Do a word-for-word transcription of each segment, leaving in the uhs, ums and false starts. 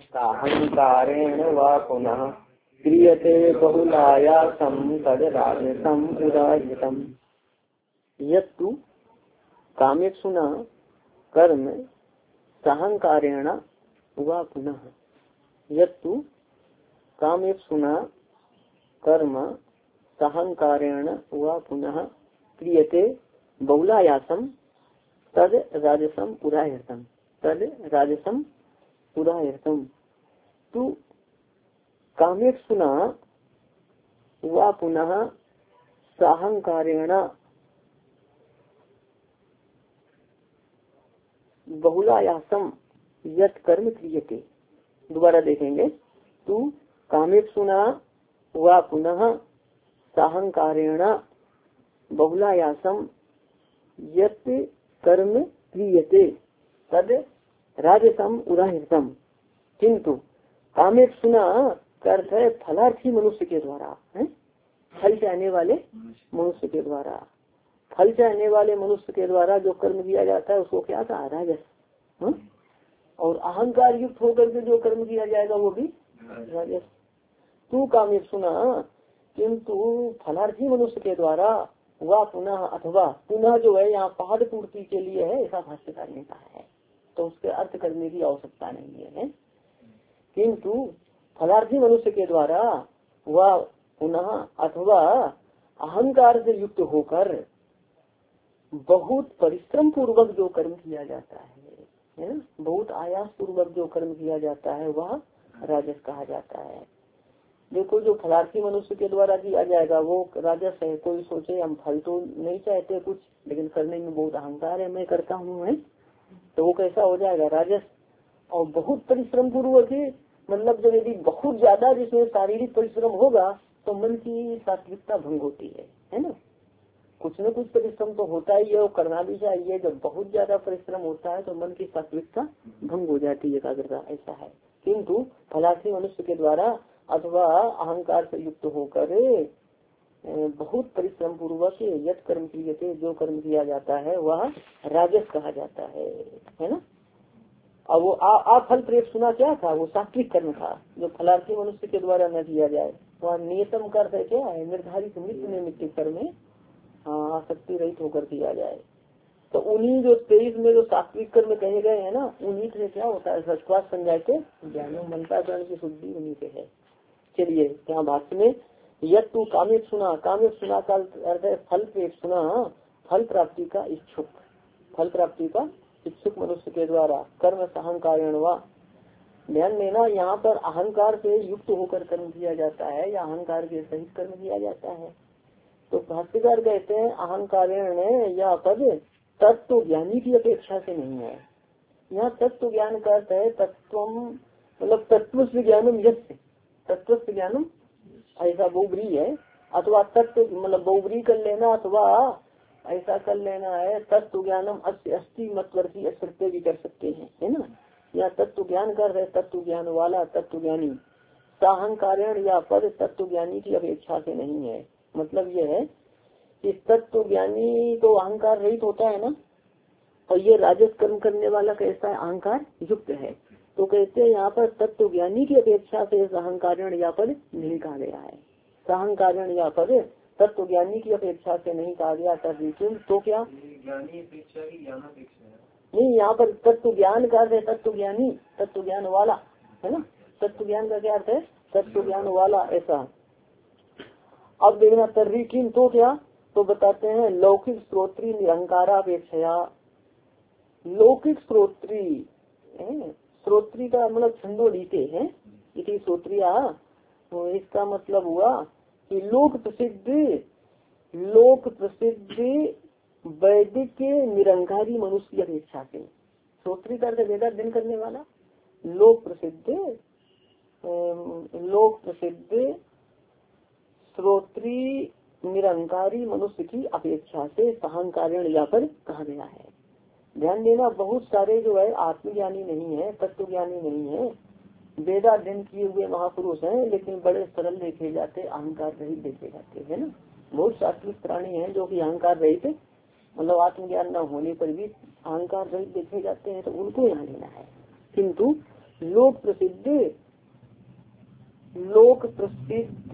अहंकारेण वा पुनः क्रियते बहुलायासं तद राजसं उदाहृतम्। यत्तु कामेप्सुना कर्म साहंकारेण वा पुनः, यत्तु कामेप्सुना कर्म साहंकारेण वा पुनः क्रियते बहुलायासम तद राजसम उदाहृतम तद राजसम उदाहृतम। तु कामेप्सुना वा पुनः साहंकारेण बहुलायासम यत् कर्म क्रियते। दोबारा देखेंगे। तू कामेप्सुना वा पुनः साहंकारेण बहुलायासम यत् कर्म क्रियते तद राजसम उदाहृतम। किंतु कामेप्सुना का अर्थ है फलार्थी मनुष्य के द्वारा, है फल चाहने वाले मनुष्य के द्वारा, फल चाहने वाले मनुष्य के द्वारा जो कर्म किया जाता है उसको क्या कहा, राजस। हा? और अहंकार युक्त होकर के जो कर्म किया जाएगा वो भी राजस। तू कामेप्सुना किंतु फलार्थी मनुष्य के द्वारा वह पुनः अथवा पुनः जो है यहाँ पहाड़ पूर्ति के लिए है, ऐसा भाष्यकार ने कहा है, तो उसके अर्थ करने की आवश्यकता नहीं है, है? किंतु फलार्थी मनुष्य के द्वारा वह पुनः अथवा अहंकार से युक्त होकर बहुत परिश्रम पूर्वक जो कर्म किया जाता है, है ना, बहुत आयास पूर्वक जो कर्म किया जाता है वह राजस कहा जाता है। देखो जो फलार्थी मनुष्य के द्वारा किया जाएगा वो राजस है। कोई सोचे हम फल तो नहीं चाहते कुछ, लेकिन करने में बहुत अहंकार है, मैं करता हूँ, है, तो वो कैसा हो जाएगा, राजस। और बहुत परिश्रम पूर्वक ही मतलब जब यदि बहुत ज्यादा जिसमें शारीरिक परिश्रम होगा तो मन की सात्विकता भंग होती है, है ना। कुछ न कुछ परिश्रम तो होता ही है और करना भी चाहिए। जब बहुत ज्यादा परिश्रम होता है तो मन की सात्विकता भंग हो जाती है, एकाग्रता, ऐसा है। किंतु फलार्थी मनुष्य के द्वारा अथवा अहंकार से युक्त होकर बहुत परिश्रम पूर्वक यत् कर्म क्रियते जो कर्म किया जाता है वह राजस कहा जाता है, है ना। अब वो आ, आ फल प्रेप्सुना क्या था, वो सात्विक कर्म था जो फलार्थी मनुष्य के द्वारा न किया जाए। वहाँ नियतम कर्म है क्या है, निर्धारित मृत्यु निमित्त कर्म में हाँ आसक्ति रहित होकर किया जाए। तो उन्हीं जो तेईस में जो सात्विक कर्म कहे गए हैं ना, उन्हीं से क्या होता है, सचवास संजायते ज्ञानो मनता करण की शुद्धि उन्हीं से है। चलिए यहाँ भाष्य में यत्तु कामेप्सुना, कामेप्सुना का अर्थ है फल प्रेप्सुना, फल प्राप्ति का इच्छुक, फल प्राप्ति का इच्छुक मनुष्य के द्वारा कर्म अहंकारेण वा। ध्यान देना यहाँ पर अहंकार से युक्त होकर कर्म किया जाता है या अहंकार के सहित कर्म किया जाता है। तो भाष्यकार कहते हैं अहंकारेण या पद तत्व ज्ञानी की अपेक्षा से नहीं है। यहाँ तत्व ज्ञान का अर्थ है तत्व मतलब तत्व से ज्ञानम यस्य, तत्व से ज्ञानम ऐसा बहुब्री है, अथवा तत्व मतलब बहुब्री कर लेना अथवा ऐसा कर लेना है तत्व ज्ञानम अस्य अस्ति मतवर्ती असत्य भी कर सकते हैं, है ना। यहाँ तत्व ज्ञान कर रहे तत्व ज्ञान वाला तत्व ज्ञानी, साहंकारेण या पद तत्व ज्ञानी की अपेक्षा से नहीं है। मतलब यह है कि तत्व ज्ञानी तो अहंकार रहित होता है ना, और ये राजस कर्म करने वाला कैसा है, अहंकार युक्त है। तो कहते हैं यहाँ पर तत्व ज्ञानी की अपेक्षा से अहंकारण या पद नहीं कहा गया है। साहंकारण या पद तत्व ज्ञानी की अपेक्षा से नहीं कहा गया। तो क्या ज्ञानी अपेक्षा की ज्ञान अपेक्षा नहीं, यहाँ पर तत्व ज्ञान का अर्थ है तत्व ज्ञानी, तत्व ज्ञान वाला, है ना। तत्व ज्ञान का क्या अर्थ है, तत्व ज्ञान वाला, ऐसा। अब देखना तर्री किन, तो क्या, तो बताते हैं लौकिक स्त्रोत्री निरंकारापेक्षया। लौकिक स्त्रोत्री, स्त्रोत्री का मतलब छंदोलीते हैं, इसी स्त्रोत्रिया, तो इसका मतलब हुआ कि लोक प्रसिद्ध लोक प्रसिद्ध वैदिक निरंकारी मनुष्य की अपेक्षा से। स्त्रोत्री का अर्थ वेदाध्ययन करने वाला, लोक प्रसिद्ध लोक प्रसिद्ध श्रोत्री निरंकारी मनुष्य की अपेक्षा से साहंकारण या पर कहा गया है। ध्यान देना बहुत सारे जो है आत्मज्ञानी नहीं है, तत्व ज्ञानी नहीं है, वेदाध्ययन किए हुए महापुरुष हैं, लेकिन बड़े सरल देखे जाते, अहंकार रहित देखे जाते हैं ना। बहुत सात्विक प्राणी हैं जो कि अहंकार रहित मतलब आत्मज्ञान न होने पर भी अहंकार रहित देखे जाते हैं, तो उनको यहाँ लेना है। किंतु लोक प्रसिद्ध लोक प्रसिद्ध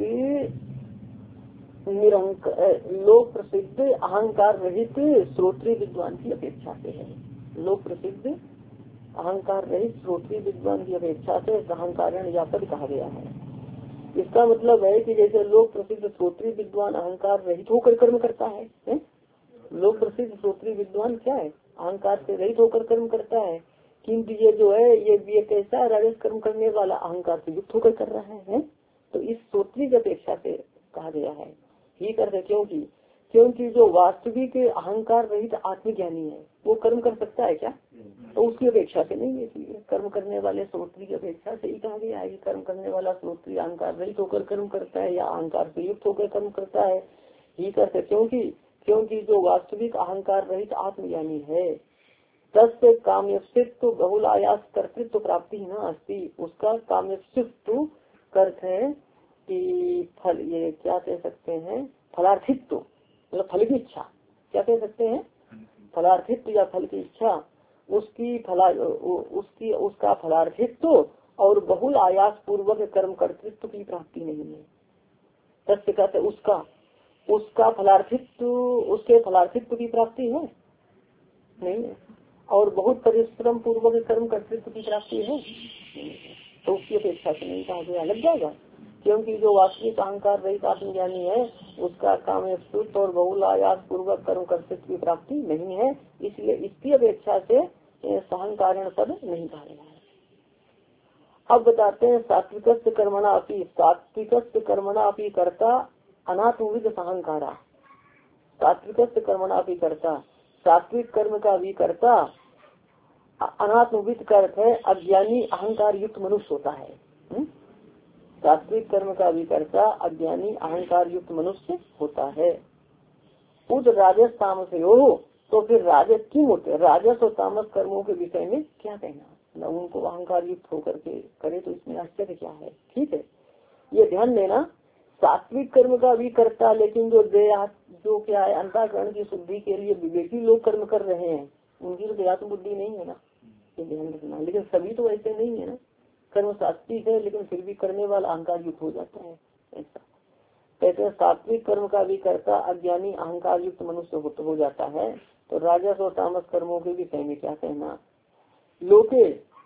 निरंक लोक प्रसिद्ध अहंकार रहित श्रोत्री विद्वान की अपेक्षा से है। लोक प्रसिद्ध अहंकार रहित श्रोत्री विद्वान की अपेक्षा से अहंकारण या पद कहा गया है। इसका मतलब है कि जैसे लोक प्रसिद्ध श्रोत्री विद्वान अहंकार रहित होकर कर्म करता है, है? लोक प्रसिद्ध श्रोत्री विद्वान क्या है, अहंकार से रहित होकर कर्म करता है, किंतु ये जो है ये ये कैसा राजस कर्म करने वाला अहंकार से युक्त होकर कर रहा है, है? तो इस श्रोत्री की अपेक्षा से कहा गया है। ही करते क्योंकि क्योंकि जो वास्तविक अहंकार रहित आत्मज्ञानी है वो कर्म कर सकता है क्या, तो उसकी अपेक्षा से नहीं है। इसलिए कर्म करने वाले श्रोत्री की अपेक्षा से ही कहा गया है कि कर्म करने वाला श्रोत्री अहंकार रहित होकर कर्म करता है या अहंकार से युक्त होकर कर्म करता है। ही करते क्योंकि क्योंकि जो वास्तविक अहंकार रहित आत्मज्ञानी है तस्य काम्यस्थित्व बहुलायास कर्तृत्व प्राप्ति न अस्ति। उसका काम्यस्थित्व कर्त है कि फल, ये क्या कह सकते हैं, फलार्थित्व, मतलब फल की इच्छा, क्या कह सकते हैं, फलार्थित्व या फल की इच्छा, उसकी फला उसकी उसका फलार्थित्व और बहुल आयास पूर्वक कर्म कर्तृत्व की प्राप्ति नहीं है। तस्य कहते उसका उसका फलार्थित्व उसके फलार्थित्व की प्राप्ति है नहीं है, और बहुत परिश्रम पूर्वक कर्म कर्तृत्व की प्राप्ति है तो उसकी अपेक्षा से नहीं कहा गया। लग जाएगा क्योंकि जो वास्तविक अहंकार रहित आत्मज्ञानी है उसका काम सुत और बहुल आयास पूर्वक कर्म कर्तृत्व की प्राप्ति नहीं है, इसलिए इसकी अपेक्षा से सहंकारण पद नहीं कहा गया है। अब बताते हैं सात्विक कर्मणा अपनी सात्विक कर्मणा अपनी कर्ता अनात्मविद सहंकारा। सात्विक कर्मणा अपनी कर्ता, सात्विक कर्म का भी कर्ता अनात्मविद का अर्थ है अज्ञानी अहंकार युक्त मनुष्य होता है। हुँ? सात्विक कर्म का भी कर्ता अज्ञानी अहंकार युक्त मनुष्य होता है। उद राजस तामस हो, तो फिर राजस क्यों होते, राजस और तामस कर्मों के विषय में क्या कहना, न उनको अहंकार युक्त होकर के करे तो इसमें आश्चर्य क्या है। ठीक है, ये ध्यान देना, सात्विक कर्म का भी करता, लेकिन जो देह जो क्या है अंतःकरण की शुद्धि के लिए विवेकी लोग कर्म कर रहे हैं उनकी तो देहात्म बुद्धि नहीं है ना, ये ध्यान रखना। लेकिन सभी तो ऐसे नहीं है ना, कर्म सात्विक है लेकिन फिर भी करने वाला अहंकार युक्त हो जाता है। ऐसा कहते हैं सात्विक कर्म का भी करता अज्ञानी अहंकार युक्त मनुष्य हो, हो जाता है। तो राजस और तामस कर्मों के विषय में क्या कहना, लोके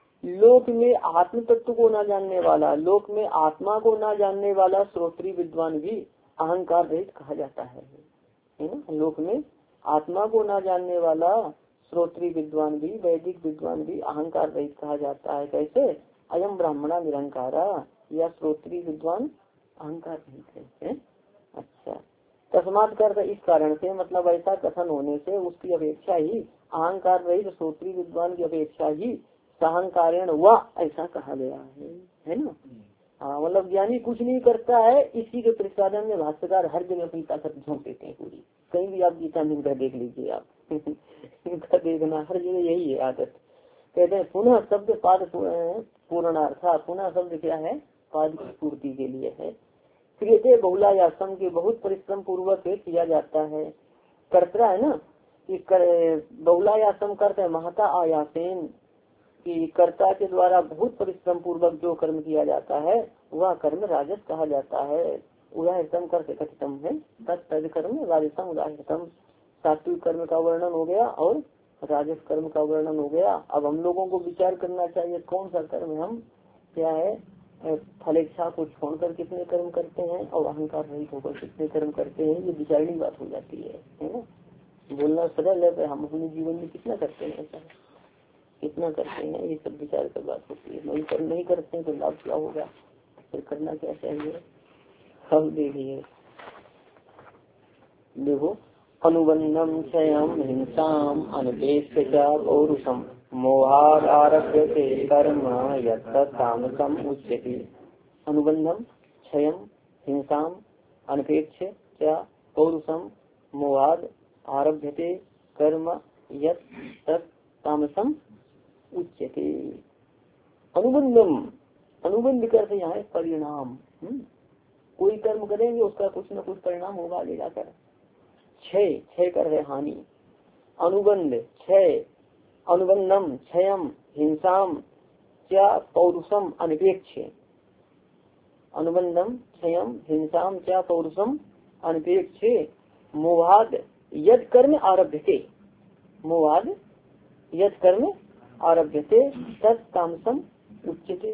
लोक में आत्म तत्व को न जानने वाला, लोक में आत्मा को न जानने वाला श्रोत्री विद्वान भी अहंकार रहित कहा जाता है, है ना। लोक में आत्मा को न जानने वाला श्रोत्री विद्वान भी वैदिक विद्वान भी अहंकार रहित कहा जाता है। कैसे, अयम ब्राह्मणा निरंकारा, या श्रोत्री विद्वान अहंकार रहित है, है? अच्छा, तस्मात् कर इस कारण से, मतलब ऐसा कथन होने से उसकी अपेक्षा ही अहंकार रहित श्रोत्री विद्वान की अपेक्षा ही सहंकारेण व ऐसा कहा गया है, है ना। हाँ, मतलब ज्ञानी कुछ नहीं करता है, इसी के प्रतिपादन में भाष्यकार हर जगह अपनी ताकत झोंक देते हैं पूरी। कहीं भी आप गीता में इनका देख लीजिए, आप इनका देखना हर जगह यही है आदत। कहते हैं पुनः शब्द पाद पूर्णार्था, पुनः शब्द क्या है, पाद की पूर्ति के लिए है। क्रियते बहुलायासम के बहुत परिश्रम पूर्वक किया जाता है, कर्ता है ना, कि बहुलायासम करते हैं महता आयासेन, कि कर्ता के द्वारा बहुत परिश्रम पूर्वक जो कर्म किया जाता है वह कर्म राजस कहा जाता है। उदाहरण करते कथितम है तद कर्म राजसम उदाहरण। सात्विक कर्म का वर्णन हो गया और राजस कर्म का वर्णन हो गया। अब हम लोगों को विचार करना चाहिए कौन सा कर्म हम क्या है, फलेच्छा को छोड़कर कितने कर्म करते हैं और अहंकार रहित होकर कितने कर्म करते हैं, ये विचारणी बात हो जाती है, है ना। बोलना सरल है, हम अपने जीवन में कितना करते हैं, ऐसा कितना करते हैं, ये सब विचार कर बात होती है। नहीं कर नहीं करते हैं तो लाभ क्या होगा, फिर करना क्या चाहिए। हम देखिए, देखो अनुबंधम क्षयम हिंसाम अनपेक्ष पौरुषम मोहाद आरभ्यते कर्म यत्तामसम उच्यते। अनुबंधम क्षयम हिंसाम अनपेक्ष पौरुषम मोहाद आरभ्यते कर्म यत्तामसम उच्यते। अनुबंधम, अनुबंध करते यहाँ है परिणाम, हुँ? कोई कर्म करेंगे उसका कुछ न कुछ परिणाम होगा आगे जाकर। क्षय, क्षय कर रहे हानि, अनुबंध क्षय, अनुबंधम क्षयम हिंसाम च पौरुषम अनपेक्ष। अनुबंधम क्षयम हिंसाम च पौरुषम अनपेक्ष मोहाद यद कर्म आरभ्यते। मोहाद यद कर्म आरभ्यते तत् तामसम उच्यते।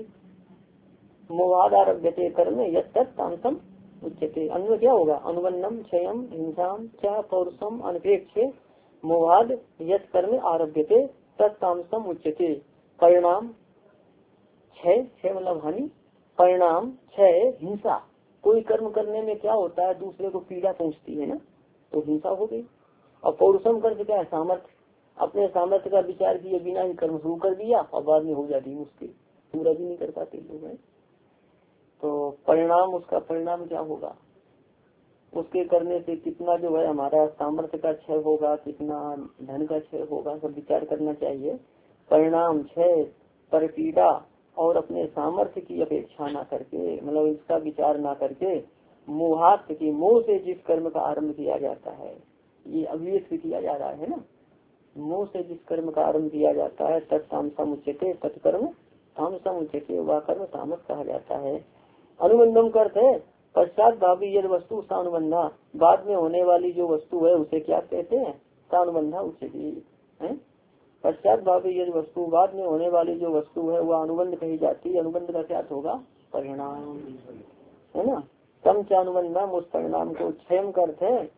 मोहाद आरभ्यते कर्म यद तत् तामसम उच्यते। अन्य क्या होगा? अनुबंधम क्षयम हिंसाम च पौरुषम अनपेक्ष मोहाद यद कर्म आरभ्यते तत् तामसम उच्यते। परिणाम क्षय, क्षय मतलब हानि, परिणाम क्षय हिंसा। कोई कर्म करने में क्या होता है, दूसरे को पीड़ा पहुंचती है ना, तो हिंसा हो गई। और पौरुषम कर्म क्या है? सामर्थ्य। अपने सामर्थ्य का विचार किए बिना ही कर्म शुरू कर दिया और बाद में हो जाती मुश्किल, पूरा भी नहीं कर पाते लोग हैं। तो परिणाम, उसका परिणाम क्या होगा? उसके करने से कितना जो है हमारा सामर्थ्य का क्षय होगा, कितना धन का क्षय होगा, सब विचार करना चाहिए। परिणाम क्षय, परपीड़ा और अपने सामर्थ्य की अपेक्षा ना करके, मतलब इसका विचार ना करके, मोहात की मोह से जिस कर्म का आरंभ किया जाता है, ये अभिव्यक्त किया जा रहा है ना, मोह से जिस कर्म का आरंभ किया जाता है तत्तामसम उच्यते, तत्कर्म तामसम उच्यते, वह कर्म तामस कहा जाता है। अनुबंधम करते है पश्चात भावी यद वस्तु सानुबंधा, बाद में होने वाली जो वस्तु है उसे क्या कहते हैं? सानुबंधा उच्यते। पश्चात भावी यद वस्तु, बाद में होने वाली जो वस्तु है वह अनुबंध कही जाती है। अनुबंध का क्या होगा? परिणाम, है ना। तम च अनुबंधम, उस परिणाम को क्षयम करते हैं।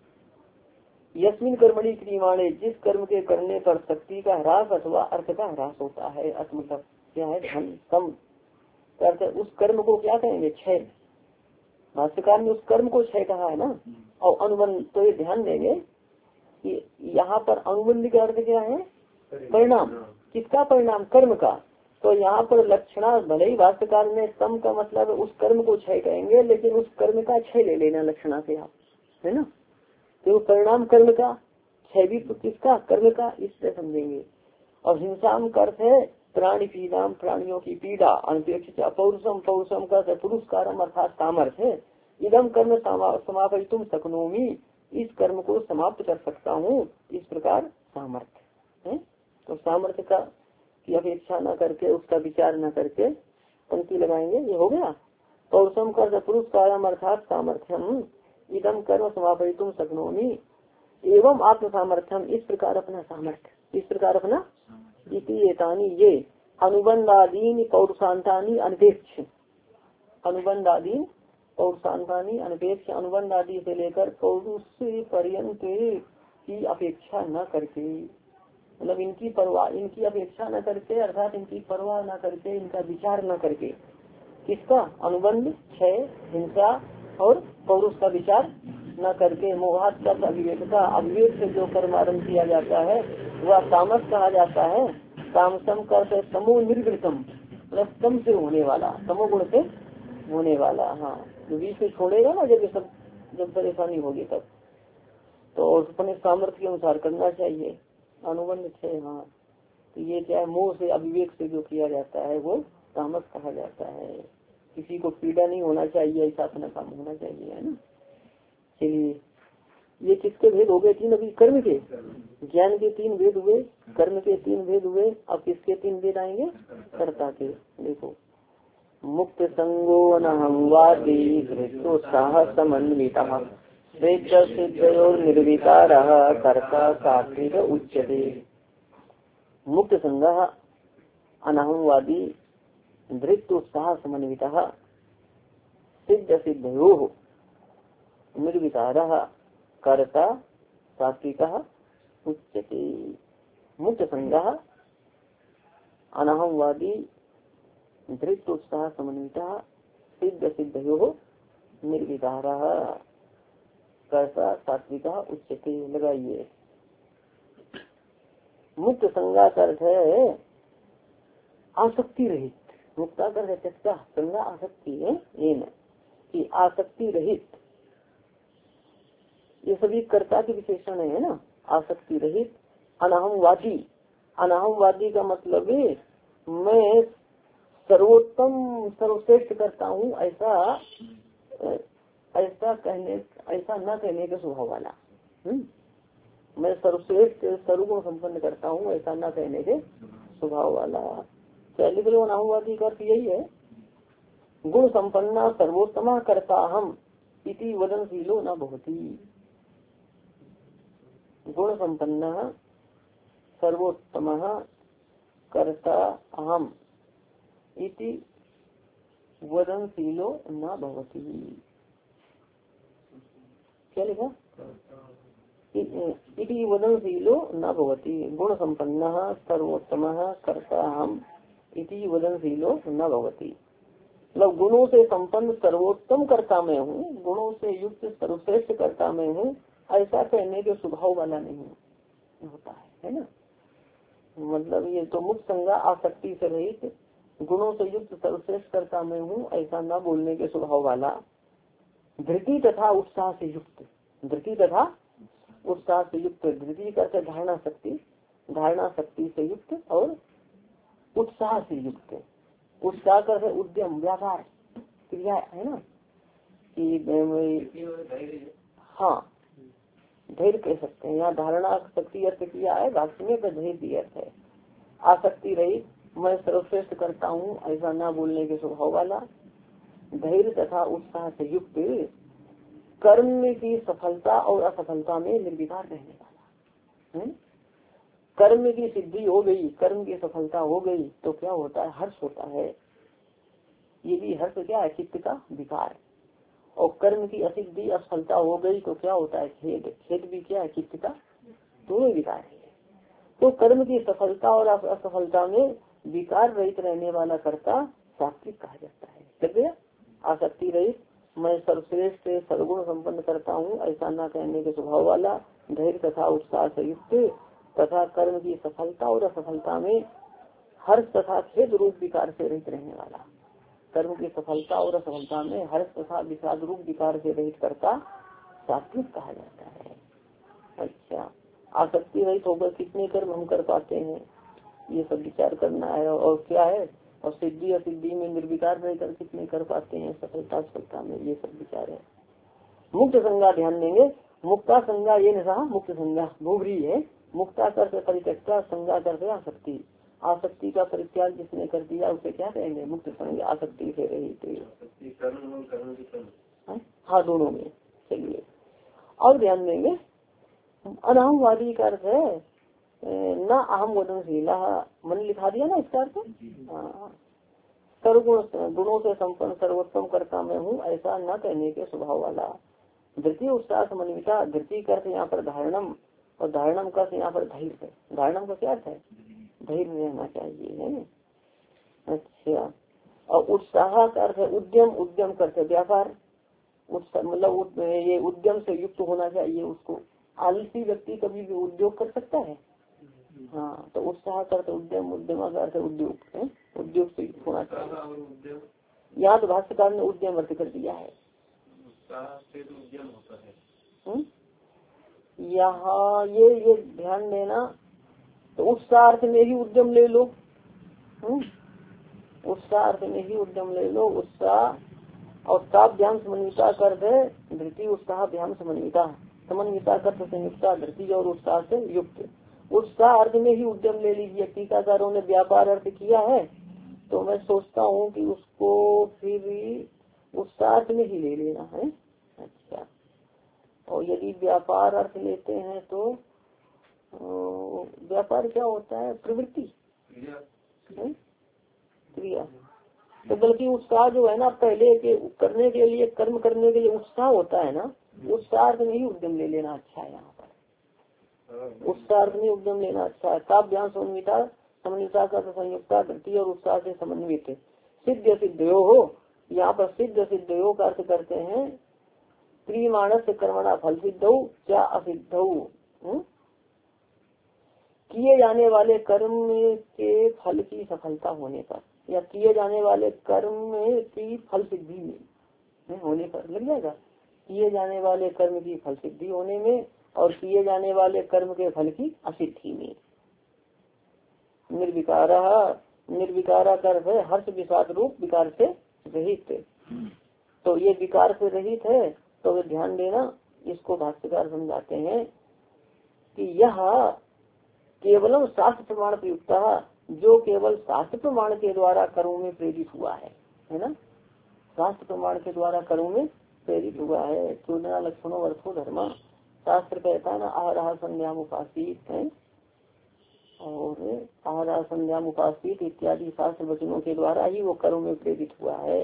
यस्मिन कर्मणि क्रियमाणे, जिस कर्म के करने पर शक्ति का ह्रास अथवा अर्थ का ह्रास होता है। अर्थ मतलब क्या है? धन कम करते, उस कर्म को क्या कहेंगे? क्षय। भाष्यकार ने उस कर्म को क्षय कहा है ना। और अनुबंध, तो ये ध्यान देंगे कि यहाँ पर अनुबंध का अर्थ क्या है? परिणाम। किसका परिणाम? कर्म का। तो यहाँ पर लक्षणा, भले ही भाष्यकार ने सम का मतलब उस कर्म को क्षय कहेंगे, लेकिन उस कर्म का क्षय ले लेना लक्षणा से आप, है ना। तो परिणाम कर्म का, क्षय भी तो किसका? कर्म का, इससे समझेंगे। और हिंसाम का अर्थ है प्राणी पीड़ाम, प्राणियों की पीड़ा। अनपेक्षित पौरुषम, पौरुषम का पुरुषकारम अर्थात सामर्थ्य है। इदम कर्म समापयितुम शक्नोमि, इस कर्म को समाप्त कर सकता हूँ, इस प्रकार सामर्थ्य है। तो सामर्थ्य का की अपेक्षा न करके, उसका विचार न करके पंक्ति लगाएंगे। ये हो गया। पौरुषम का पुरुषकारम अर्थात सामर्थ्यम, इदम कर्म समापयितुम शक्नोमि एवं आत्म सामर्थ्यम, इस प्रकार अपना सामर्थ्य, इस प्रकार अपना इति ये अनुबंधादीन पौरुषांतानी अनपेक्ष। अनुबंधादीन पौरुषांतानी अनपेक्ष, अनुबंध आदि से लेकर पौरुष पर्यंत की अपेक्षा न करके, मतलब इनकी परवाह, इनकी अपेक्षा न करके, अर्थात इनकी परवाह न करके, इनका विचार न करके। किसका? अनुबंध, क्षय, हिंसा और पौरुष का विचार न करके, मोहात का अविवेक का, अविवेक से जो कर्म आरम्भ किया जाता है वह तामस कहा जाता है। तामसम का समूह निर्वृतम, मतलब कम से होने वाला, तमोगुण से होने वाला। हाँ, जो बीच में छोड़ेगा ना, जब सब जब परेशानी होगी तब, तो अपने सामर्थ्य के अनुसार करना चाहिए। अनुबंध है। हाँ, तो ये क्या है? मोह से, अविवेक से जो किया जाता है वो तामस कहा जाता है। किसी को पीड़ा नहीं होना चाहिए, ऐसा अपना काम होना चाहिए, है ना। चलिए, ये किसके भेद हो गए? तीन अभी कर्म के, ज्ञान के तीन भेद हुए, कर्म के तीन भेद हुए। अब किसके तीन भेद आएंगे? कर्ता के। देखो, मुक्त संगो अनहंवादी धृतोत्साह समन्वितः सिद्ध सिद्धयोर निर्विकारः कर्ता कार्तिक उच्यते। मुक्त संगः अनहंवादी धृतोत्साह समन्वितः सिद्ध सिद्धयोः निर्विकारः कर्ता सात्विकः उच्यते। मुक्त संगः अनहंवादी धृतोत्साह समन्वितः सिद्ध सिद्धयोः निर्विकारः कर्ता सात्विकः उच्यते। लगाइए, मुक्त संगा का अर्थ है आसक्ति रहित। मुक्ता का अर्थ है संगा, आसक्ति है कि आसक्ति रहित। ये सभी कर्ता के विशेषण है ना। आसक्ति रहित, अनाहमवादी। अनाहमवादी का मतलब है मैं सर्वोत्तम सर्वश्रेष्ठ करता हूँ, ऐसा ऐसा कहने ऐसा न कहने के स्वभाव वाला। हम्म, मैं सर्वश्रेष्ठ सर्वगुण संपन्न करता हूँ, ऐसा न कहने के स्वभाव वाला। क्या लिख लो अनाहुवादी का अर्थ यही है, गुण संपन्ना सर्वोत्तमा कर्ता हम इति वदनशीलो न भवति। गुण संपन्न सर्वोत्तम कर्ता अहम इति वदनशीलो न भवति। क्या लिखा? इति वदनशीलो न भवति। गुण संपन्न सर्वोत्तम कर्ता अहम इति वदनशीलो न भवति। मतलब गुणों से संपन्न सर्वोत्तम कर्ता मैं हूँ, गुणों से युक्त सर्वश्रेष्ठ कर्ता मैं हूँ, ऐसा कहने के स्वभाव वाला नहीं होता है, है ना। मतलब ये तो मुक्त संज्ञा आसक्ति से रहित गुणों से युक्त सर्वश्रेष्ठ कर्ता मैं हूँ ऐसा न बोलने के स्वभाव वाला, धृति तथा उत्साह से युक्त, धृति तथा उत्साह से युक्त, धृति करके धारणा शक्ति, धारणा शक्ति से युक्त और उत्साह से युक्त। उत्साह कर उद्यम व्यापार क्रिया है ना कि हाँ धैर्य कह सकते हैं। यहाँ धारणा शक्ति अर्थ किया है, भाष्य में धैर्य अर्थ है। आसक्ति रही मैं सर्वश्रेष्ठ करता हूँ ऐसा ना बोलने के स्वभाव वाला, धैर्य तथा उत्साह से युक्त, कर्म की सफलता और असफलता में निर्विकार रहने वाला। है? कर्म की सिद्धि हो गई, कर्म की सफलता हो गई तो क्या होता है? हर्ष होता है। ये भी हर्ष क्या है? चित्त का विकार। और कर्म की असिद्धि असफलता हो गई तो क्या होता है? खेद। खेद भी क्या है? चित्त का दोनों विकार है। तो कर्म की सफलता और असफलता में विकार रहित रहने वाला कर्ता सात्विक कहा जाता है। लग गया? आसक्ति रहित मैं सर्वश्रेष्ठ सर्वगुण संपन्न करता हूँ ऐसा ना कहने के स्वभाव वाला, धैर्य तथा उत्साह से युक्त तथा कर्म की सफलता और असफलता में हर्ष तथा खेद रूप विकार से रहित रहने वाला, कर्म की सफलता और असफलता में हर्ष तथा विषाद रूप विकार से रहित करता सात्विक कहा जाता है। अच्छा, आसक्ति रहित होकर कितने कर्म हम कर पाते हैं ये सब विचार करना है। और क्या है? और सिद्धि असिद्धि में निर्विकार रहकर कितने कर पाते हैं सफलता सफलता में, ये सब विचार है। मुक्त संज्ञा ध्यान देंगे। मुक्ता संज्ञा ये न कहा, मुक्त संज्ञा भूभरी है। मुक्ता कर से परित्यक्ता, संज्ञा कर से आसक्ति, आसक्ति का परित्याग जिसने कर दिया उसे क्या कहेंगे? मुक्त संज्ञा, आसक्ति से रहित। हाँ दोनों में। चलिए और ध्यान देंगे, अनाहमवादी का अर्थ है न अहम वदनशीला, मन लिखा दिया ना इसका अर्थ। सर्वगुण गुणों से संपन्न सर्वोत्तम करता मैं हूँ ऐसा न कहने के स्वभाव वाला, धृति उत्साह समन्विता। धृति का अर्थ यहाँ पर धारणम और धारणम का यहाँ पर धैर्य। धारणम का क्या अर्थ है? धैर्य रहना चाहिए, है। अच्छा, और उत्साह का अर्थ है उद्यम, उद्यम करते व्यापार, मतलब ये उद्यम से युक्त होना चाहिए उसको। आलसी व्यक्ति कभी भी उद्योग कर सकता है? हाँ, तो उत्साह करते उद्यम, उद्यम का अर्थ उद्योग है, उद्योग से युक्त होना चाहिए। यहाँ तो भाष्यकार ने उद्यम अर्थ कर दिया है। यहाँ ये ये ध्यान देना, तो उत्साह अर्थ में ही उद्यम ले लो। उत्साह अर्थ में ही उद्यम ले लो। उत्साह और ताभ्याम समन्विता कर दे, धृति उत्साह भ्याम समन्विता, समन्विता कर संयुक्ता, धृति और उत्साह से युक्त। उत्साह अर्थ में ही उद्यम ले लीजिए। टीकाकारों ने व्यापार अर्थ किया है तो मैं सोचता हूँ कि उसको फिर उत्साह अर्थ में ही ले लेना है। अच्छा, और यदि व्यापार अर्थ लेते हैं तो व्यापार क्या होता है? प्रवृत्ति, क्रिया। तो बल्कि उत्साह जो है ना, पहले के करने के लिए, कर्म करने के लिए उत्साह होता है ना, उत्साह अर्थ में ही उद्यम ले लेना अच्छा है। यहाँ पर उत्साह अर्थ में उद्यम लेना अच्छा है। काव्याम समन्विता, समन्विता का संयुक्ता, धृति और उत्साह से समन्वित। सिद्ध सिद्धयो हो, यहाँ पर सिद्ध सिद्धयो का अर्थ करते हैं क्रियमाणस कर्मणा फल सिद्धौ क्या असिद्धौ, किए जाने वाले कर्म के फल की सफलता होने पर या किए जाने वाले कर्म की फल सिद्धि में होने पर लग जाएगा। किए जाने वाले कर्म की फल सिद्धि होने में और किए जाने वाले कर्म के फल की असिद्धि में। निर्विकारा, निर्विकारा कर है हर्ष विषाद रूप विकार से रहित। तो ये विकार से रहित है तो वे ध्यान देना, इसको भाष्यकार समझाते हैं कि यह केवलम शास्त्र प्रमाण प्रयुक्त जो केवल शास्त्र प्रमाण के द्वारा कर्म में प्रेरित हुआ है, है ना, शास्त्र प्रमाण के द्वारा कर्म में प्रेरित हुआ है। चोदना लक्षणों अर्थो धर्म, शास्त्र कहता है ना आहार संध्या उपासित है, और आहार संध्या उपासित इत्यादि शास्त्र वचनों के द्वारा ही वो कर्म में प्रेरित हुआ है।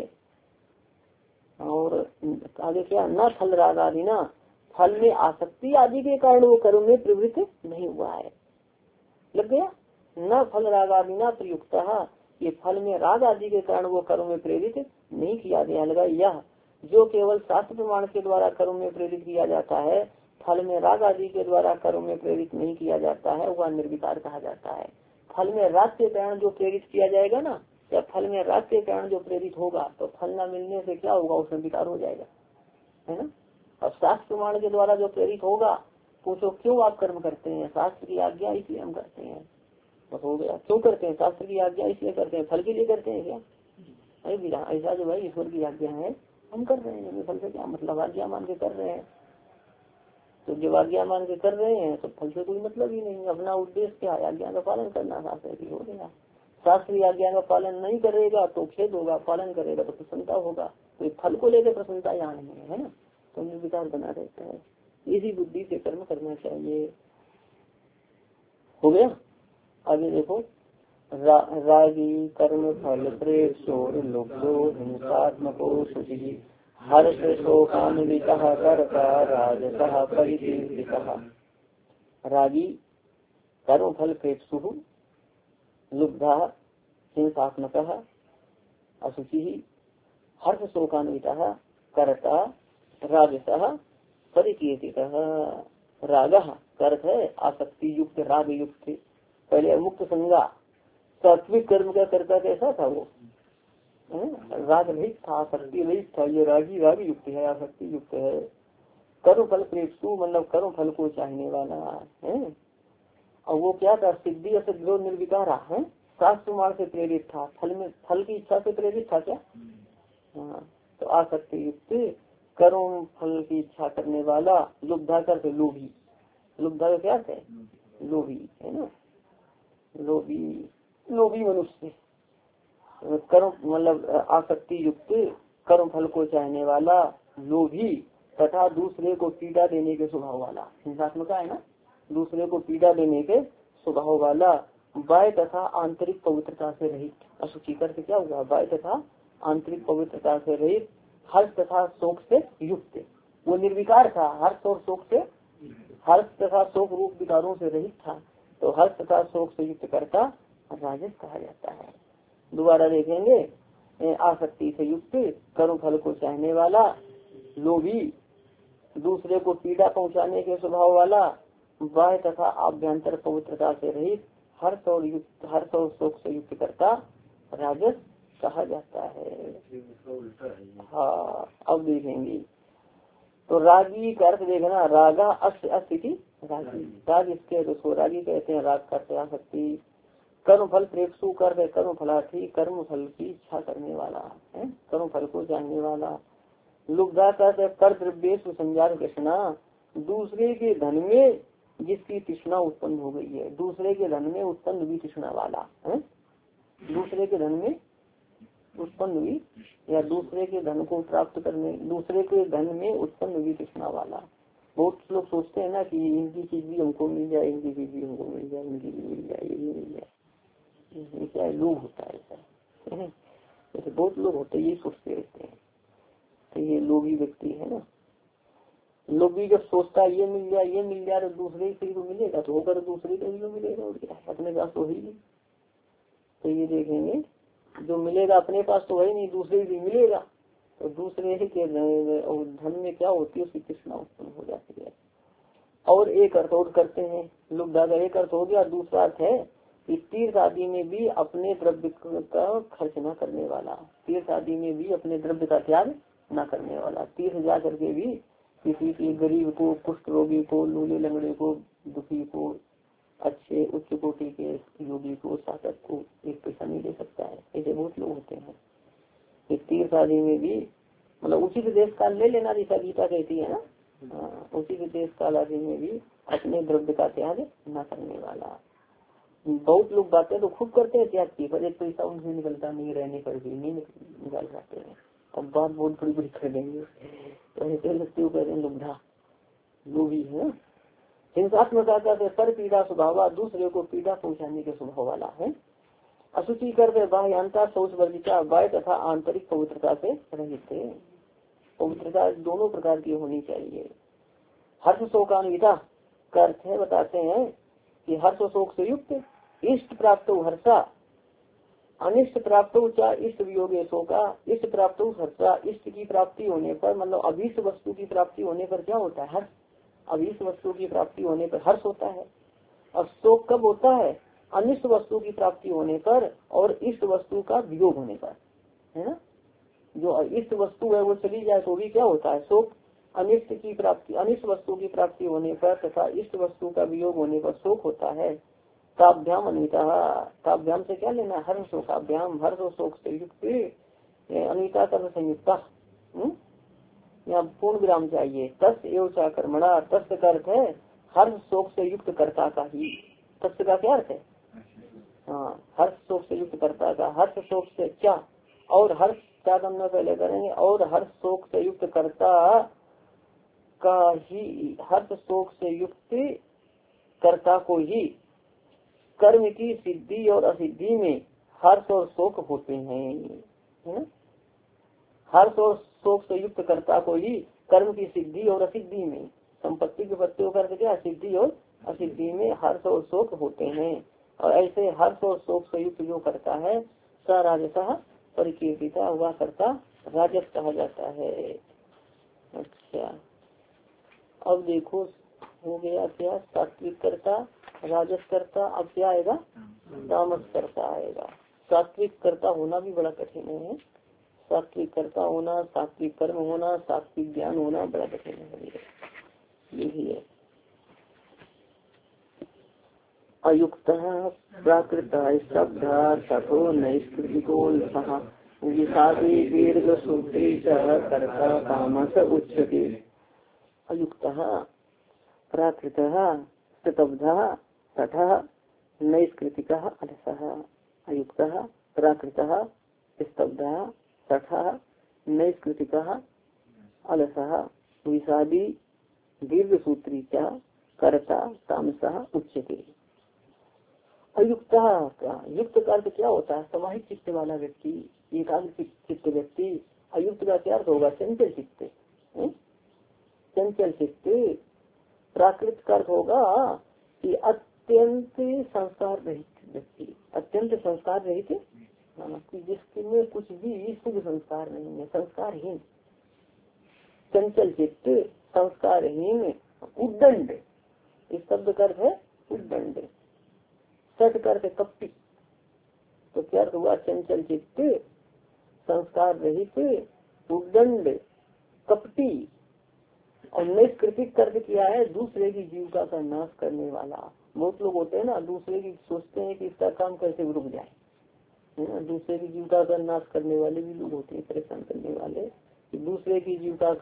और आगे क्या, न फल राग आदि ना, फल में आसक्ति आदि के कारण वो कर्म में प्रवृत्त नहीं हुआ है। लग गया, न फल राग आदि ना प्रयुक्त, ये फल में राग आदि के कारण वो कर्म में प्रेरित नहीं किया गया। लगा, यह जो केवल शास्त्र प्रमाण के द्वारा कर्म में प्रेरित किया जाता है, फल में राग आदि के द्वारा कर्म में प्रेरित नहीं किया जाता है, वह निर्विकार कहा जाता है। फल में राग के कारण जो प्रेरित किया जाएगा ना, या फल में राग के कारण जो प्रेरित होगा, तो फल न मिलने से क्या होगा, उसमें विकार हो जाएगा, है ना। अब शास्त्र प्रमाण के द्वारा जो प्रेरित होगा, पूछो क्यों आप कर्म करते हैं, शास्त्र की आज्ञा इसलिए हम करते हैं, बस हो गया। क्यों करते हैं, शास्त्र की आज्ञा इसलिए करते हैं, फल के लिए करते हैं क्या, अरे बिना ऐसा जो भाई ईश्वर की आज्ञा है हम कर रहे हैं, फल से क्या मतलब, आज्ञा मान के कर रहे हैं। तो जब आज्ञा मान के कर रहे हैं तो फल से कोई मतलब ही नहीं, अपना उद्देश्य क्या है, आज्ञा का पालन करना, शास्त्र की हो गया। शास्त्र की आज्ञा का पालन नहीं करेगा तो खेद होगा, पालन करेगा तो प्रसन्नता होगा। तो फल को लेकर प्रसन्नता यहाँ नहीं है, है ना, तो निर्विकार बना रहता है। इसी बुद्धि से कर्म करना चाहिए। हो गया। आगे देखो, रा, रागी कर्म फल प्रेक्षोर लुब्धो हिंसात्मको शुचि हर्ष शोकान्वितः कर्ता राजसः परिकीर्तितः। रागी कर्म फल प्रेक्षुः लुब्धः हिंसात्मकः अशुचिः हर्ष शोकान्वितः कर्ता राजसः परिकीर्तितः। रागः अर्थ है आसक्ति युक्त, राग युक्त। पहले मुक्त संज्ञा सात्विक कर्म का कर्ता कैसा था, वो राग रहित था, आसक्ति रहित था। ये रागी राग युक्त है, आसक्ति युक्त है। कर्म फल प्रेक्षु मतलब कर्म फल को चाहने वाला है। और वो क्या था, सिद्धि असद्यो निर्विकारा है, शास्त्र प्रमाण से प्रेरित था, फल में फल की इच्छा से प्रेरित था क्या, हाँ। तो आसक्ति युक्त कर्म फल की इच्छा करने वाला, लुब्धा करते लोभी, लुब्धा का क्या है, लोभी, है ना, लोभी लोभी मनुष्य। कर्म मतलब आसक्ति युक्त कर्म फल को चाहने वाला, लोभी तथा दूसरे को पीड़ा देने के स्वभाव वाला, हिंसात्मक है ना, दूसरे को पीड़ा देने के स्वभाव वाला, बाह्य तथा आंतरिक पवित्रता से रहित। अशुचि करके क्या हुआ, बाह्य तथा आंतरिक पवित्रता से रहित, हर्ष तथा शोक से युक्त। वो निर्विकार था, हर्ष और शोक से, हर्ष तथा शोक रूप विकारों से रहित था। तो हर्ष तथा शोक से युक्त करता राजस कहा जाता है। दोबारा देखेंगे, आसक्ति से युक्त कर्म फल को चाहने वाला, लोभी दूसरे को पीड़ा पहुंचाने के स्वभाव वाला, बाह्य तथा आभ्यंतर पवित्रता से रहित, हर्ष और युक्त हर्ष और शोक से युक्त करता राजस कहा जाता है। हाँ, अब देखेंगे तो रागी का अर्थ देखना, रागा अस्य अस्थिति रागी, राग इसके तो रागी कहते हैं, राग करते आसक्ति। कर्म फल प्रेक्षु कर, कर्म फलार्थी कर्म फल की इच्छा करने वाला है, कर्म फल को जानने वाला। लुब्धा कर द्रव्य सुसंजार कृष्णा, दूसरे के धन में जिसकी तृष्णा उत्पन्न हो गई है, दूसरे के धन में उत्पन्न हुई तृष्णा वाला है, दूसरे के धन में उत्पन्न हुई या दूसरे के धन को प्राप्त करने, दूसरे के धन में उत्पन्न हुई तृष्णा वाला। बहुत लोग सोचते हैं ना कि इनकी चीज भी हमको मिल जाए, इनकी चीज भी हमको मिल जाए, इनकी भी मिल जाए, ये भी मिल जाए, ये क्या है, लोभ होता है ऐसा। जैसे बहुत लोग होते हैं ये सोचते रहते हैं, तो ये लोभी व्यक्ति है ना। लोभी जब सोचता है ये मिल जाए ये मिल जाए तो दूसरे से तो मिलेगा, तो होकर दूसरे को भी मिलेगा, और क्या अपने पास तो ही नहीं। तो ये देखेंगे जो मिलेगा अपने पास तो वही नहीं, दूसरे भी मिलेगा, तो दूसरे के धन में क्या होती है, उसकी तृष्णा उत्पन्न हो जाती है। और एक अर्थ और करते हैं, लोग दादा एक अर्थ हो गया। दूसरा अर्थ है कि तीर्थ आदि में भी अपने द्रव्य का खर्च न करने वाला, तीर्थ आदि में भी अपने द्रव्य का त्याग न करने वाला। तीर्थ जा करके भी किसी की गरीब को, कुष्ठ रोगी को, लूले लंगड़े को, दुखी को, अच्छे उच्च कोटि के योगी को, साधक को एक पैसा नहीं दे सकता है। ऐसे बहुत लोग होते हैं। तीर्थ आदि में भी मतलब उचित देश काल ले लेना, जैसा गीता कहती है ना, उचित देश काल आदि में भी अपने द्रव्य का त्याग न करने वाला। बहुत लोग बातें तो खूब करते हैं त्याग की, पर एक पैसा उनसे निकलता नहीं, रहने पर भी नहीं निकाल पाते हैं। अब बात बहुत बड़ी बड़ी कर देंगे तो ऐसे लगते हो कहते हैं लुब्धा लोभी है। हिंसात्मकता से पर पीड़ा स्वभाव, दूसरे को पीड़ा पहुंचाने के स्वभाव वाला है। अशुचि कर बाह्यांता शौच वर्जिता, बाह्य तथा आंतरिक पवित्रता से रहित है। पवित्रता दोनों प्रकार की होनी चाहिए। हर्ष शोकान्विता का अर्थ है, बताते हैं कि हर्ष शोक से युक्त, इष्ट प्राप्त हर्षा, अनिष्ट प्राप्त चा इष्ट वियोग शोका, इष्ट प्राप्त हर्षा, इष्ट की प्राप्ति होने पर मतलब अभीष्ट वस्तु की प्राप्ति होने पर क्या होता है हर्ष, अभीष्ट वस्तु की प्राप्ति होने पर हर्ष होता है। और शोक कब होता है, अनिष्ट वस्तु की प्राप्ति होने पर और इष्ट वस्तु का वियोग होने पर, है ना। जो इष्ट वस्तु है वो चली जाए तो भी क्या होता है शोक। अनिष्ट की प्राप्ति, अनिष्ट वस्तु की प्राप्ति होने पर तथा इष्ट वस्तु का वियोग होने पर शोक होता है। ताभ्याम अनिता, ताभ्याम से क्या लेना, हर्ष शोकाभ्याम, हर्ष और शोक से युक्त, अनिता कर्म संयुक्ता, यहाँ पूर्ण विराम चाहिए। तस् एवं चा कर्मणा, तस् का अर्थ है हर्ष शोक से युक्त कर्ता का ही, तस् का क्या अर्थ है, हाँ हर्ष शोक से युक्त कर्ता का, हर्ष शोक से क्या, और हर्ष क्या करना पहले करेंगे, और हर्ष शोक से युक्त कर्ता का ही, हर्ष शोक से युक्त कर्ता को ही कर्म की सिद्धि और असिद्धि में हर्ष और शोक होते हैं, है ना। हर्ष और शोक से युक्त कर्ता को ही कर्म की सिद्धि और असिद्धि में, संपत्ति के पत्तियों का क्या, सिद्धि और असिद्धि में हर्ष और शोक होते हैं। और ऐसे हर्ष और शोक से युक्त जो करता है स राजसः परिकीर्तिता, हुआ करता राजस कहा जाता है। अच्छा अब देखो हो गया क्या, सात्विक कर्ता, राजस कर्ता, अब क्या आएगा, तामस कर्ता आएगा। सात्विक कर्ता होना भी बड़ा कठिन है, सात्विक कर्ता होना, सात्विक कर्म होना, सात्विक ज्ञान होना बड़ा कठिन है, ये भी है। अयुक्त प्राकृत शब्द तथो नैष्कृतिको विषादी दीर्घ सूत्री कर्ता तामस उच्यते। अयुक्त प्राकृत स्तब्ध तथा नैष्कृतिक अलसः। अयुक्त प्राकृत स्तब्ध तथा नैष्कृतिक अलसः विषादी दीर्घ सूत्री च कर्ता तामसः उच्यते। अयुक्त का युक्त का अर्थ क्या होता है, समाहित चित्त वाला व्यक्ति, एकाग्र चित्त व्यक्ति। अयुक्त का क्या अर्थ होगा, चंचल चित्त, चंचल चित्त। प्राकृत का अर्थ होगा कि अत्यंत संस्कार रहित व्यक्ति, अत्यंत संस्कार रहित, कि जिसमें कुछ भी शुभ संस्कार नहीं है, संस्कारहीन। चंचल चित्त, संस्कारहीन, उद्दंड, इस शब्द का अर्थ है उद्दंड। सट करके कपटी, तो क्या अर्थ हुआ, चंचल चित्त, संस्कार रहित, उद्दंड, कपटी। और नैष्कृतिक कर्म किया है दूसरे की जीविका का नाश करने वाला। बहुत लोग होते हैं ना, दूसरे की सोचते हैं कि इसका काम कैसे रुक जाए, है ना। दूसरे की जीविका का नाश करने वाले भी लोग होते हैं, परेशान करने वाले, कि दूसरे की जीविका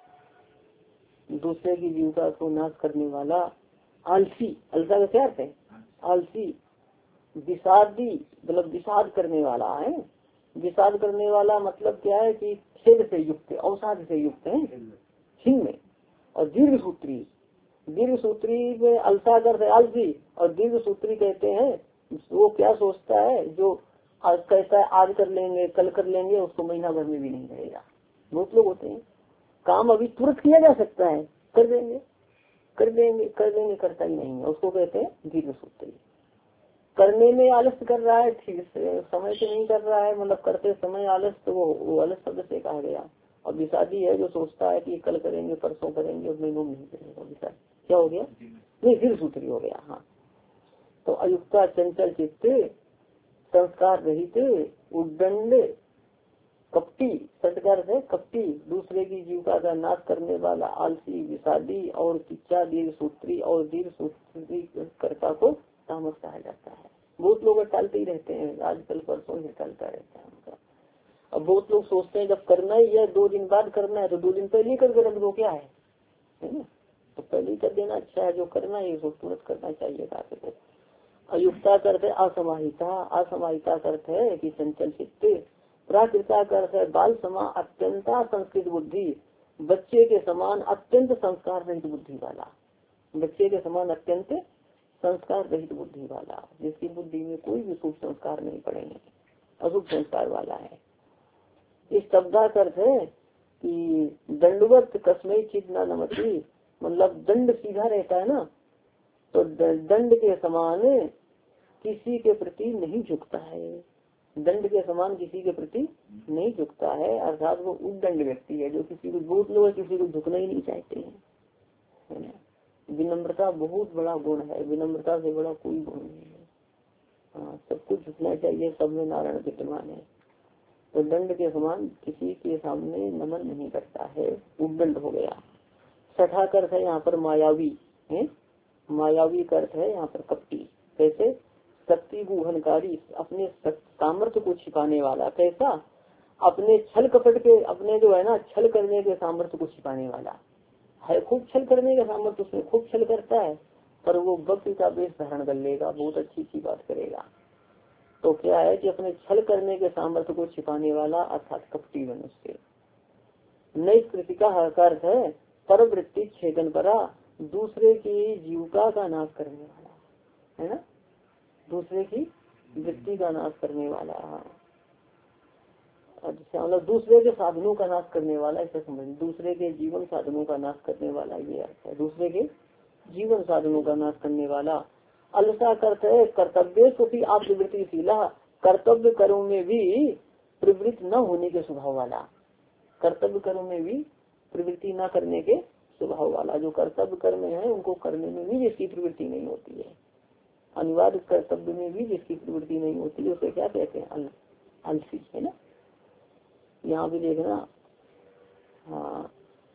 दूसरे की जीविका को नाश करने वाला। आलसी, अलसा का क्या अर्थ है, आलसी। विषादी मतलब विषाद करने वाला है, विषाद करने वाला मतलब क्या है कि खेद से युक्त, अवसाद से युक्त है, छिन्न में। और दीर्घ सूत्री, दीर्घ सूत्री में अलसा कर आलसी, और दीर्घ सूत्री कहते हैं वो क्या सोचता है, जो आज कहता है आज कर लेंगे कल कर लेंगे, उसको महीना भर में भी नहीं करेगा। बहुत लोग होते हैं, काम अभी तुरंत किया जा सकता है, कर देंगे कर देंगे कर देंगे करता ही नहीं है, उसको कहते हैं दीर्घ सूत्री। करने में आलस्य कर रहा है, ठीक से समय से नहीं कर रहा है, मतलब करते समय आलस, तो वो, वो आलस शब्द से कहा गया। और विषादी है जो सोचता है कि कल करेंगे परसों करेंगे और महीनों नहीं करेंगे, विषाद क्या हो गया, नहीं दीर्घ सूत्री हो गया। हाँ, तो अयुक्ता चंचल चित्त, संस्कार रहित, उद्दंड, कपटी, सटकर है कपटी, दूसरे की जीविका का नाश करने वाला, आलसी, विषादी और किच्चा दीर्घ सूत्री, और दीर्घ सूत्री कर्ता को तामस कहा जाता है। बहुत लोग टालते ही रहते हैं, आजकल परसों ही टालता रहता है उनका। अब बहुत लोग सोचते हैं जब करना ही है, दो दिन बाद करना है, तो दो दिन पहले ही करके रख दो, क्या है, है ना। तो पहले ही कर देना अच्छा है, जो करना है वो तुरंत करना चाहिए। अयुक्ता करते असमाहिता, असमाहिता करते है कि चंचल चित्त। प्राकृता करते है बाल समा अत्यंता संस्कृत बुद्धि, बच्चे के समान अत्यंत संस्कार रहित बुद्धि वाला, बच्चे के समान अत्यंत संस्कार रहित बुद्धि वाला, जिसकी बुद्धि में कोई भी शुभ संस्कार नहीं पड़ेंगे, अशुभ संस्कार वाला है। इस शब्दा अर्थ है कि दंडवत कस्मई चित न नमती, मतलब दंड सीधा रहता है ना, तो दंड के समान किसी के प्रति नहीं झुकता है, दंड के समान किसी के प्रति नहीं झुकता है, अर्थात वो उद्दंड व्यक्ति है जो किसी को बहुत लोग किसी को झुकना ही नहीं चाहते हैं, है ना। विनम्रता बहुत बड़ा गुण है, विनम्रता से बड़ा कोई गुण नहीं है। हाँ, सब कुछ झुकना चाहिए, सब में नारायण विद्यमान है। तो दंड के समान किसी के सामने नमन नहीं करता है, उद्दंड हो गया। छठा अर्थ है यहाँ पर मायावी है, मायावी अर्थ है यहाँ पर कपटी। कैसे? शक्ति गुहनकारी, अपने सामर्थ्य को छिपाने वाला। कैसा? अपने छल कपट के, अपने जो है ना छल करने के सामर्थ्य को छिपाने वाला है। खूब छल करने का सामर्थ्य उसमें, खूब छल करता है, पर वो भक्ति का वेश धारण कर लेगा, बहुत अच्छी अच्छी बात करेगा। तो क्या है कि अपने छल करने के सामर्थ्य को छिपाने वाला, अर्थात कपटी मनुष्य। नई कृतिका अर्थ है परवृत्ति छेदन परा, दूसरे की जीविका का नाश करने वाला, है ना, दूसरे की वृत्ति का नाश करने वाला। अच्छा, मतलब दूसरे के साधनों का नाश करने वाला, ऐसा समझ, दूसरे के जीवन साधनों का नाश करने वाला, ये अर्थ है, दूसरे के जीवन साधनों का नाश करने वाला। अलसा करते है कर्तव्य को भी आप प्रवृत्तिशीला, कर्तव्य कर्म में भी प्रवृत्त न होने के स्वभाव वाला, कर्तव्य कर्म में भी प्रवृत्ति न करने के स्वभाव वाला। जो कर्तव्य कर्म है उनको करने में भी जिसकी प्रवृत्ति नहीं होती है, अनिवार्य कर्तव्य में भी जिसकी प्रवृत्ति नहीं होती है, उसे क्या कहते हैं? अल, अलसी, है ना। यहाँ भी देखना, हाँ,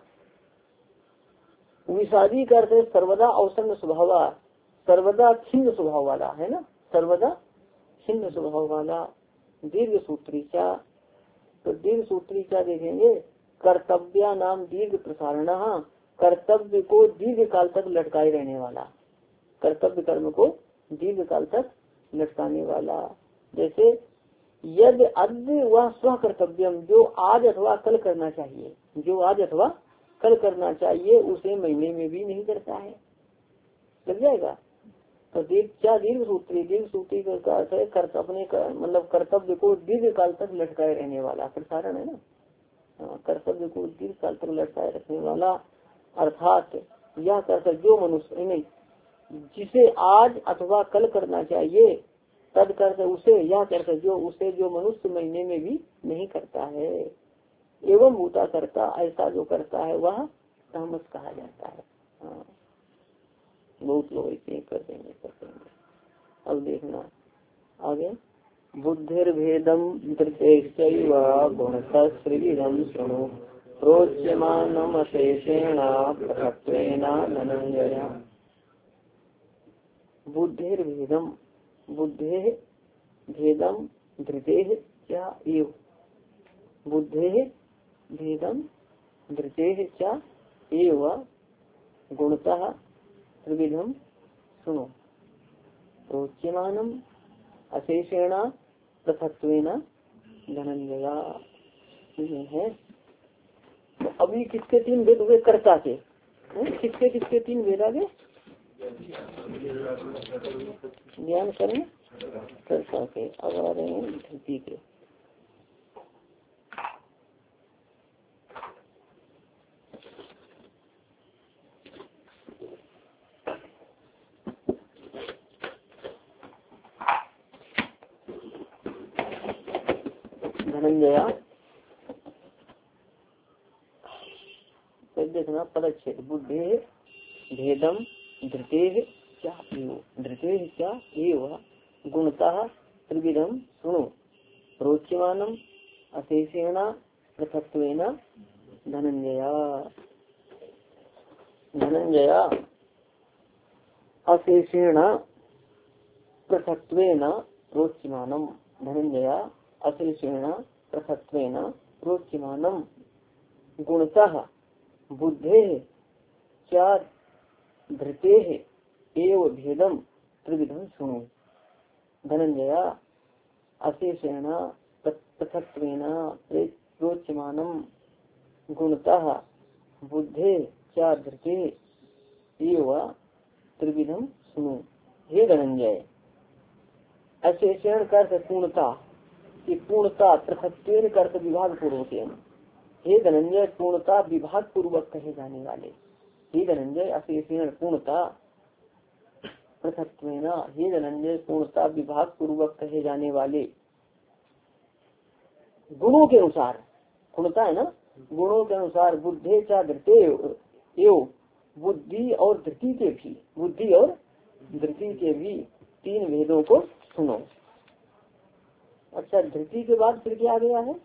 विषादी करते सर्वदा अवसन्न स्वभाव, सर्वदा छिन्न स्वभाव वाला, है ना, सर्वदा छिन्न स्वभाव वाला। दीर्घ सूत्री क्या, तो दीर्घ सूत्री क्या देखेंगे? कर्तव्य नाम दीर्घ प्रसारण, कर्तव्य को दीर्घ काल तक लटकाए रहने वाला, कर्तव्य कर्म को दीर्घ काल तक लटकाने वाला। जैसे यदि अद्य वह स्व कर्तव्यम, जो आज अथवा कल करना चाहिए, जो आज अथवा कल करना चाहिए उसे महीने में भी नहीं करता है, लग जाएगा। तो दीर्घ क्या दीर्घ सूत्री, दीर्घ सूत्री का अर्थ है कर्त अपने कर, मतलब कर्तव्य को दीर्घ काल तक लटकाए रहने वाला, प्रसारण है ना, कर्तव्य को दीर्घ काल तक लटकाए रखने वाला। अर्थात यह कर्तव्य जो मनुष्य नहीं, जिसे आज अथवा कल करना चाहिए, तद कर्तव्य उसे, यह कर्तव्य जो उसे जो मनुष्य महीने में भी नहीं करता है। एवं भूता करता, ऐसा जो करता है वह तामस कहा जाता है। हाँ, बहुत लोग ऐसे कर देंगे कर देंगे। अब देखना आगे, बुद्धिर्भेदम गुणतस्त्रिविधम शृणु प्रोच्यमानम अशेषेण पृथक्त्वेन धनंजय। बुद्धिर्भेदम, बुद्धे भेदम धृते क्या एव, बुद्धे भेदम धृते क्या एव गुणतः त्रिविधम सुनो प्रोच्यमानम अशेषेण पृथक्त्वेन धनंजया है। तो अभी किसके तीन भेद हुए? कर्ता के, किसके किसके तीन भेद आगे ध्यान करें, कर्ता के। अब आ रहे हैं धृति के। धनंजया, देखना पदच्छेद, बुद्धे भेदम धृते क्या धृते क्या एव गुणतः त्रिविधम सुनो प्रोच्यमानम अशेषेण पृथक्त्वेन धनंजया। धनंजया अशेषेण पृथक्त्वेन प्रोच्यमानम, धनंजया अशेषेण पृथक्त्वेन प्रोच्यमानम गुणतः बुद्धे चार धृते एव भेदम त्रिविधम सुनो। धनंजया अशेषेण पृथक्त्वेन प्रोच्यमानम गुणतः बुद्धे चा धृते एव त्रिविधम सुनो। हे धनंजय, अशेषण कर्त पूर्णता की पूर्णता पृथक्त्वेन कर्त विभाग पूर्वक। हे धनंजय, पूर्णता विभाग पूर्वक कहे जाने वाले। हे धनंजय अशेषण पूर्णता पृथक्त्वेन, हे धनंजय पूर्णता विभाग पूर्वक कहे जाने वाले गुणों के अनुसार, पूर्णता है ना, गुणों के अनुसार बुद्धे चा धृते एवं बुद्धि और धृति के भी, बुद्धि और धृति के भी तीन भेदों को सुनो। अच्छा, धृति के बाद फिर क्या आ गया है?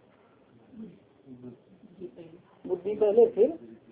बुद्धि पहले, फिर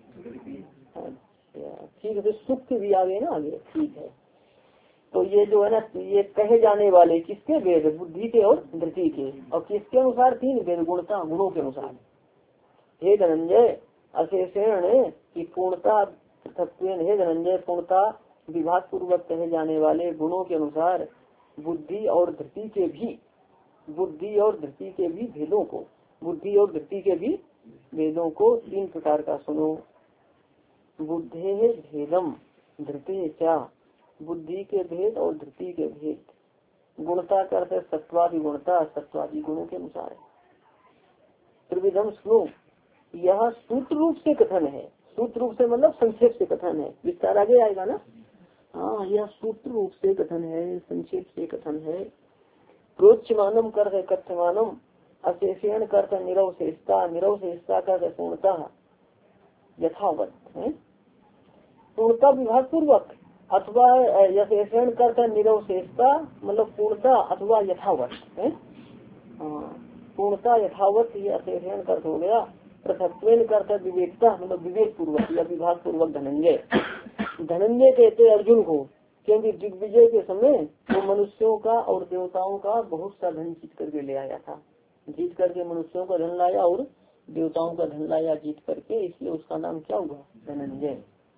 अच्छा ठीक है, फिर सुख के भी आ गए ना आगे, ठीक है। तो ये जो है ना, ये कहे जाने वाले किसके भेद? बुद्धि के और धृति के। और किसके अनुसार? तीन भेद, गुणता, गुणों के अनुसार। हे धनंजय अशेषण की पूर्णता पृथक्त्वेन, हे धनंजय पूर्णता विभाग पूर्वक कहे जाने वाले गुणों के अनुसार बुद्धि और धृति के भी, बुद्धि और धृति के भी भेदों को, बुद्धि और धृति के भी भेदों को तीन प्रकार का सुनो। बुद्धे भेदम धृते चा, बुद्धि के भेद और धृति के भेद। गुणता का अर्थ सत्वादि गुणता, सत्वादि गुणों के अनुसार। त्रिविधम सुनो, यह सूत्र रूप से कथन है। सूत्र रूप से मतलब संक्षेप से कथन है, विस्तार आगे आएगा ना। हाँ, यह सूत्र रूप से कथन है, संक्षेप से कथन है। प्रोच्यमानम कर कथ्यमानम, अशेषण कर निरवशेषता, निरवशेषता कर पूर्णता यथावत है, पूर्णता विभाग पूर्वक, अथवा यशेषण कर निरवशेषता मतलब पूर्णता अथवा यथावत है। पूर्णता यथावत ये अशेषण कर हो गया। पृथक्त्वेन करता विवेकता मतलब विवेक पूर्वक या विभाग पूर्वक। धनंजय, धनंजय कहते अर्जुन को, क्योंकि दिग्विजय के समय वो मनुष्यों का और देवताओं का बहुत सा धन जीत करके ले आया था। जीत करके मनुष्यों का धन लाया और देवताओं का धन लाया जीत करके, इसलिए उसका नाम क्या हुआ? धनंजय।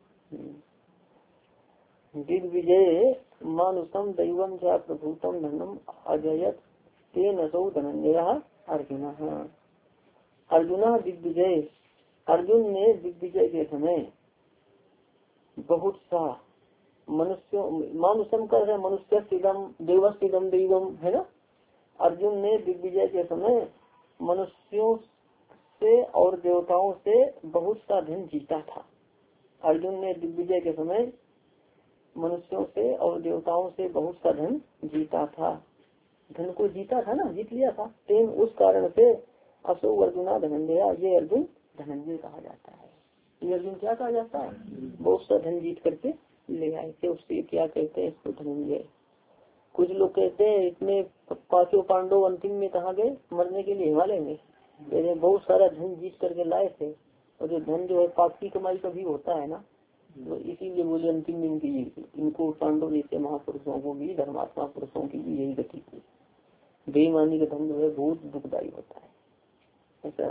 दिग्विजय मानुषम दैवम च प्रभुतम धनम अजयत तेन असौ धनंजय अर्जुन। अर्जुन दिग्विजय, अर्जुन ने दिग्विजय के समय बहुत सा मनुष्यों, मानुषम कर है मनुष्य सिदम देवस्तिदम दैवम है ना। अर्जुन ने दिग्विजय के समय मनुष्यों से और देवताओं से बहुत सा धन जीता था। अर्जुन ने दिग्विजय के समय मनुष्यों से और देवताओं से बहुत सा धन जीता था। धन को जीता था ना, जीत लिया था। तेन उस कारण से असो अर्जुना धनंजया, ये अर्जुन धनंजय कहा जाता है। ये अर्जुन क्या कहा जाता है? बहुत सा धन जीत करके ले आए थे, उससे क्या कहते हैं? इसको धनंजय। कुछ लोग कहते हैं इतने पांचों पांडव अंतिम में कहाँ गए? मरने के लिए हिमालय में। पहले बहुत सारा धन जीत करके लाए थे, और जो धन जो है पाप की कमाई का भी होता है ना, तो इसीलिए बोले अंतिम दिन की इनको पांडव जैसे महापुरुषों को भी, धर्मात्मा पुरुषों की भी यही गति थी। बेईमानी का धन जो है बहुत दुखदायी होता है। ऐसा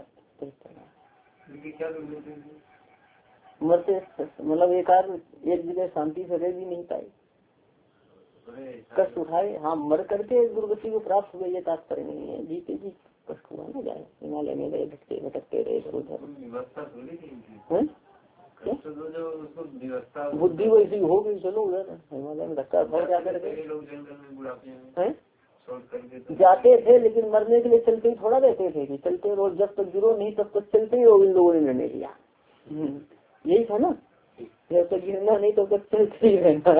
मरते मतलब एक एक जगह शांति से रह भी नहीं पाए, कष्ट उठाए। हाँ, मर करके दुर्गति को प्राप्त हुए ये तात्पर्य नहीं है, जीते जी कष्ट हुआ ना जाए। हिमालय में गए, भटके भटकते रहे इधर उधर। बुद्धि वैसी हो गई, चलो उधर हिमालय में धक्का खाओ जाकर के जाते थे, लेकिन मरने के लिए चलते ही थोड़ा रहते थे कि चलते रोज, जब तक गिरो नहीं तब तक चलते ही इन लोगों ने निर्णय लिया। यही था ना, जब तक गिरना नहीं तब तक चलते ही रहना।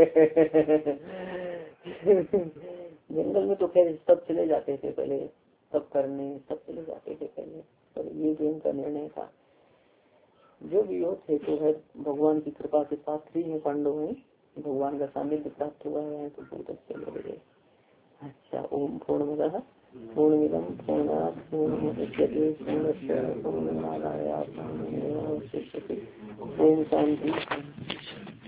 जंगल में तो खैर सब चले जाते थे पहले, सब करने सब चले जाते थे पहले, पर ये जो इनका निर्णय था। जो भी हो थे तो है भगवान की कृपा के साथ ही है, पांडव है, भगवान का सानिध्य प्राप्त हुआ है तो बहुत अच्छे लगे। अच्छा, ओम पूर्णमदः पूर्णमिदं पूर्णात् पूर्णमुदच्यते पूर्णस्य पूर्णमादाय पूर्णमेवावशिष्यते। ओम शांति।